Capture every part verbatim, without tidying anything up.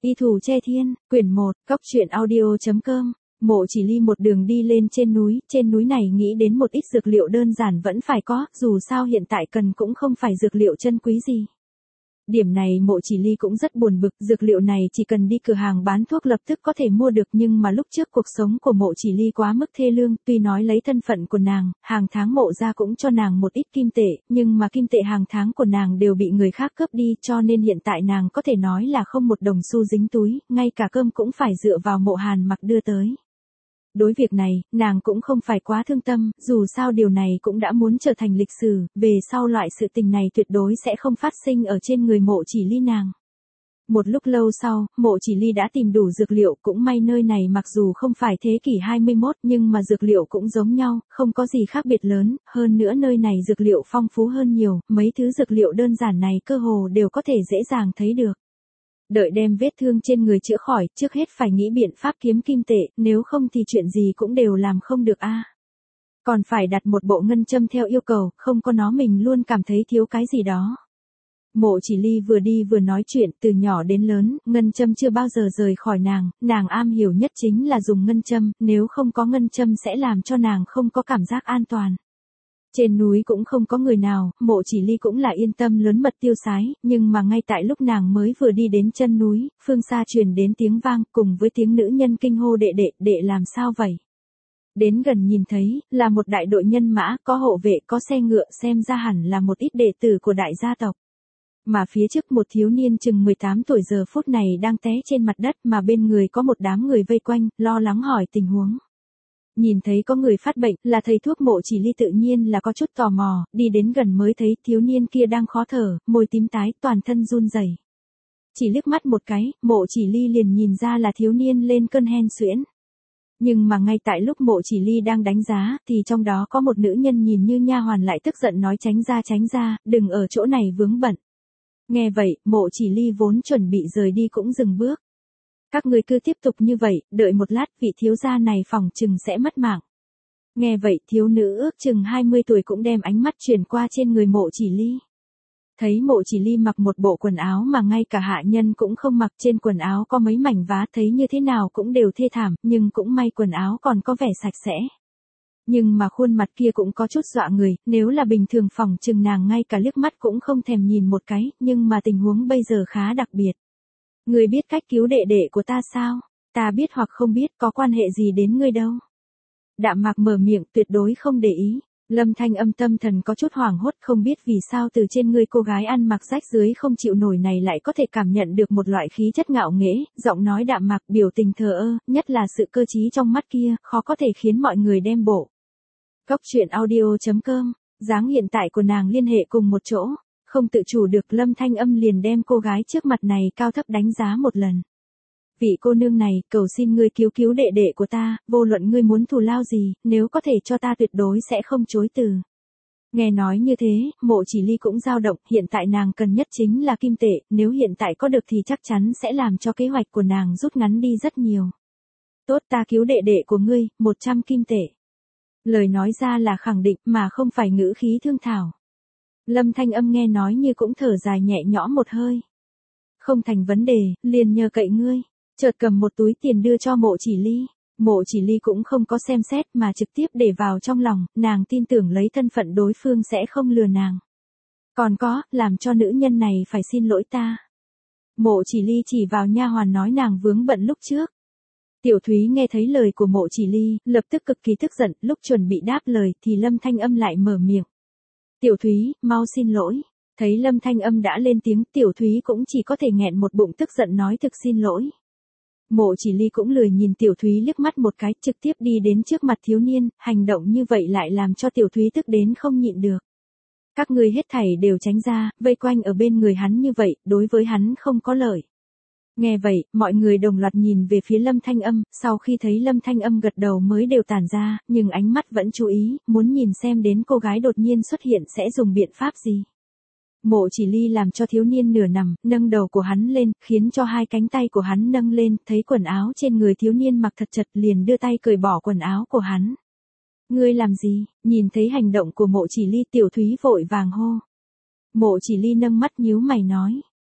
Y Thủ Che Thiên, quyển một, cốc truyện audio.com. Mộ Chỉ Ly một đường đi lên trên núi, trên núi này nghĩ đến một ít dược liệu đơn giản vẫn phải có, dù sao hiện tại cần cũng không phải dược liệu chân quý gì. Điểm này Mộ Chỉ Ly cũng rất buồn bực, dược liệu này chỉ cần đi cửa hàng bán thuốc lập tức có thể mua được, nhưng mà lúc trước cuộc sống của Mộ Chỉ Ly quá mức thê lương, tuy nói lấy thân phận của nàng, hàng tháng Mộ gia cũng cho nàng một ít kim tệ, nhưng mà kim tệ hàng tháng của nàng đều bị người khác cướp đi, cho nên hiện tại nàng có thể nói là không một đồng xu dính túi, ngay cả cơm cũng phải dựa vào Mộ Hàn Mặc đưa tới. Đối việc này, nàng cũng không phải quá thương tâm, dù sao điều này cũng đã muốn trở thành lịch sử, về sau loại sự tình này tuyệt đối sẽ không phát sinh ở trên người Mộ Chỉ Ly nàng. Một lúc lâu sau, Mộ Chỉ Ly đã tìm đủ dược liệu, cũng may nơi này mặc dù không phải thế kỷ hai mươi mốt nhưng mà dược liệu cũng giống nhau, không có gì khác biệt lớn, hơn nữa nơi này dược liệu phong phú hơn nhiều, mấy thứ dược liệu đơn giản này cơ hồ đều có thể dễ dàng thấy được. Đợi đem vết thương trên người chữa khỏi, trước hết phải nghĩ biện pháp kiếm kim tệ, nếu không thì chuyện gì cũng đều làm không được a. Còn phải đặt một bộ ngân châm theo yêu cầu, không có nó mình luôn cảm thấy thiếu cái gì đó. Mộ Chỉ Ly vừa đi vừa nói chuyện, từ nhỏ đến lớn, ngân châm chưa bao giờ rời khỏi nàng, nàng am hiểu nhất chính là dùng ngân châm, nếu không có ngân châm sẽ làm cho nàng không có cảm giác an toàn. Trên núi cũng không có người nào, Mộ Chỉ Ly cũng là yên tâm lớn mật tiêu sái, nhưng mà ngay tại lúc nàng mới vừa đi đến chân núi, phương xa truyền đến tiếng vang, cùng với tiếng nữ nhân kinh hô đệ đệ, đệ làm sao vậy? Đến gần nhìn thấy, là một đại đội nhân mã, có hộ vệ, có xe ngựa, xem ra hẳn là một ít đệ tử của đại gia tộc. Mà phía trước một thiếu niên chừng mười tám tuổi giờ phút này đang té trên mặt đất, mà bên người có một đám người vây quanh, lo lắng hỏi tình huống. Nhìn thấy có người phát bệnh, là thầy thuốc. Mộ Chỉ Ly tự nhiên là có chút tò mò, đi đến gần mới thấy thiếu niên kia đang khó thở, môi tím tái, toàn thân run rẩy. Chỉ liếc mắt một cái, Mộ Chỉ Ly liền nhìn ra là thiếu niên lên cơn hen suyễn. Nhưng mà ngay tại lúc Mộ Chỉ Ly đang đánh giá, thì trong đó có một nữ nhân nhìn như nha hoàn lại tức giận nói tránh ra tránh ra, đừng ở chỗ này vướng bận. Nghe vậy, Mộ Chỉ Ly vốn chuẩn bị rời đi cũng dừng bước. Các người cứ tiếp tục như vậy, đợi một lát vị thiếu gia này phòng chừng sẽ mất mạng. Nghe vậy thiếu nữ ước chừng hai mươi tuổi cũng đem ánh mắt chuyển qua trên người Mộ Chỉ Ly. Thấy Mộ Chỉ Ly mặc một bộ quần áo mà ngay cả hạ nhân cũng không mặc, trên quần áo có mấy mảnh vá, thấy như thế nào cũng đều thê thảm, nhưng cũng may quần áo còn có vẻ sạch sẽ. Nhưng mà khuôn mặt kia cũng có chút dọa người, nếu là bình thường phòng chừng nàng ngay cả liếc mắt cũng không thèm nhìn một cái, nhưng mà tình huống bây giờ khá đặc biệt. Ngươi biết cách cứu đệ đệ của ta sao? Ta biết hoặc không biết có quan hệ gì đến ngươi đâu. Đạm Mạc mở miệng tuyệt đối không để ý. Lâm Thanh Âm tâm thần có chút hoảng hốt, không biết vì sao từ trên người cô gái ăn mặc rách rưới không chịu nổi này lại có thể cảm nhận được một loại khí chất ngạo nghễ, giọng nói đạm mạc, biểu tình thờ ơ, nhất là sự cơ trí trong mắt kia, khó có thể khiến mọi người đem bộ. Cốc truyện audio.com, dáng hiện tại của nàng liên hệ cùng một chỗ. Không tự chủ được Lâm Thanh Âm liền đem cô gái trước mặt này cao thấp đánh giá một lần. Vị cô nương này, cầu xin ngươi cứu cứu đệ đệ của ta, vô luận ngươi muốn thù lao gì, nếu có thể cho ta tuyệt đối sẽ không chối từ. Nghe nói như thế, Mộ Chỉ Ly cũng dao động, hiện tại nàng cần nhất chính là kim tệ, nếu hiện tại có được thì chắc chắn sẽ làm cho kế hoạch của nàng rút ngắn đi rất nhiều. Tốt, ta cứu đệ đệ của ngươi, một trăm kim tệ. Lời nói ra là khẳng định mà không phải ngữ khí thương thảo. Lâm Thanh Âm nghe nói như cũng thở dài nhẹ nhõm một hơi. Không thành vấn đề, liền nhờ cậy ngươi. Chợt cầm một túi tiền đưa cho Mộ Chỉ Ly. Mộ Chỉ Ly cũng không có xem xét mà trực tiếp để vào trong lòng, nàng tin tưởng lấy thân phận đối phương sẽ không lừa nàng. Còn có, làm cho nữ nhân này phải xin lỗi ta. Mộ Chỉ Ly chỉ vào nha hoàn nói nàng vướng bận lúc trước. Tiểu Thúy nghe thấy lời của Mộ Chỉ Ly, lập tức cực kỳ tức giận, lúc chuẩn bị đáp lời thì Lâm Thanh Âm lại mở miệng. Tiểu Thúy, mau xin lỗi. Thấy Lâm Thanh Âm đã lên tiếng, Tiểu Thúy cũng chỉ có thể nghẹn một bụng tức giận nói thực xin lỗi. Mộ Chỉ Ly cũng lười nhìn Tiểu Thúy liếc mắt một cái, trực tiếp đi đến trước mặt thiếu niên, hành động như vậy lại làm cho Tiểu Thúy tức đến không nhịn được. Các ngươi hết thảy đều tránh ra, vây quanh ở bên người hắn như vậy, đối với hắn không có lợi. Nghe vậy, mọi người đồng loạt nhìn về phía Lâm Thanh Âm, sau khi thấy Lâm Thanh Âm gật đầu mới đều tản ra, nhưng ánh mắt vẫn chú ý, muốn nhìn xem đến cô gái đột nhiên xuất hiện sẽ dùng biện pháp gì. Mộ Chỉ Ly làm cho thiếu niên nửa nằm, nâng đầu của hắn lên, khiến cho hai cánh tay của hắn nâng lên, thấy quần áo trên người thiếu niên mặc thật chật liền đưa tay cởi bỏ quần áo của hắn. Ngươi làm gì? Nhìn thấy hành động của Mộ Chỉ Ly, Tiểu Thúy vội vàng hô. Mộ Chỉ Ly nâng mắt nhíu mày nói.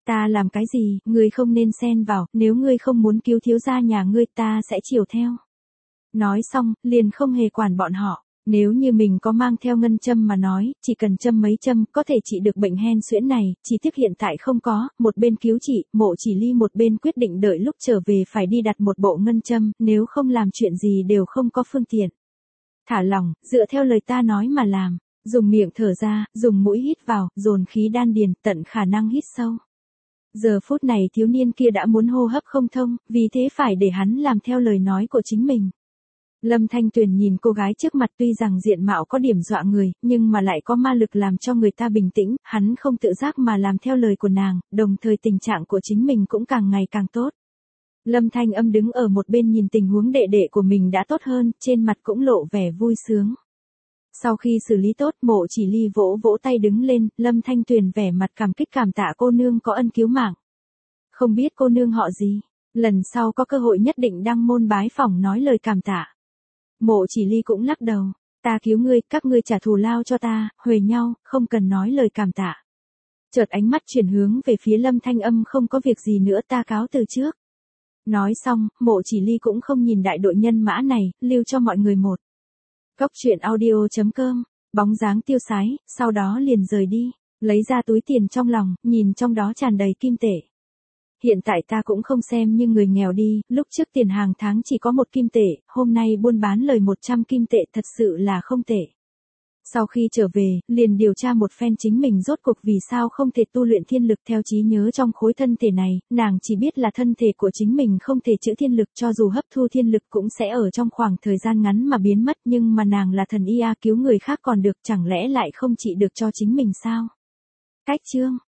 Ta làm cái gì, ngươi không nên xen vào, nếu ngươi không muốn cứu thiếu gia nhà ngươi ta sẽ chiều theo. Nói xong, liền không hề quản bọn họ. Nếu như mình có mang theo ngân châm mà nói, chỉ cần châm mấy châm có thể trị được bệnh hen suyễn này, chỉ tiếc hiện tại không có, một bên cứu trị, Mộ Chỉ Ly một bên quyết định đợi lúc trở về phải đi đặt một bộ ngân châm, nếu không làm chuyện gì đều không có phương tiện. Thả lỏng, dựa theo lời ta nói mà làm, dùng miệng thở ra, dùng mũi hít vào, dồn khí đan điền, tận khả năng hít sâu. Giờ phút này thiếu niên kia đã muốn hô hấp không thông, vì thế phải để hắn làm theo lời nói của chính mình. Lâm Thanh Tuyền nhìn cô gái trước mặt tuy rằng diện mạo có điểm dọa người, nhưng mà lại có ma lực làm cho người ta bình tĩnh, hắn không tự giác mà làm theo lời của nàng, đồng thời tình trạng của chính mình cũng càng ngày càng tốt. Lâm Thanh Âm đứng ở một bên nhìn tình huống đệ đệ của mình đã tốt hơn, trên mặt cũng lộ vẻ vui sướng. Sau khi xử lý tốt, Mộ Chỉ Ly vỗ vỗ tay đứng lên, Lâm Thanh Tuyền vẻ mặt cảm kích cảm tạ cô nương có ân cứu mạng. Không biết cô nương họ gì, lần sau có cơ hội nhất định đăng môn bái phỏng nói lời cảm tạ. Mộ Chỉ Ly cũng lắc đầu, ta cứu ngươi, các ngươi trả thù lao cho ta, huề nhau, không cần nói lời cảm tạ. Chợt ánh mắt chuyển hướng về phía Lâm Thanh Âm, không có việc gì nữa, ta cáo từ trước. Nói xong, Mộ Chỉ Ly cũng không nhìn đại đội nhân mã này, lưu cho mọi người một. Cốc truyện audio chấm com, bóng dáng tiêu sái, sau đó liền rời đi, lấy ra túi tiền trong lòng, nhìn trong đó tràn đầy kim tệ. Hiện tại ta cũng không xem như người nghèo đi, lúc trước tiền hàng tháng chỉ có một kim tệ, hôm nay buôn bán lời một trăm kim tệ thật sự là không tệ. Sau khi trở về, liền điều tra một phen chính mình rốt cuộc vì sao không thể tu luyện thiên lực theo trí nhớ trong khối thân thể này, nàng chỉ biết là thân thể của chính mình không thể trữ thiên lực cho dù hấp thu thiên lực cũng sẽ ở trong khoảng thời gian ngắn mà biến mất nhưng mà nàng là thần y a cứu người khác còn được chẳng lẽ lại không trị được cho chính mình sao? Cách chương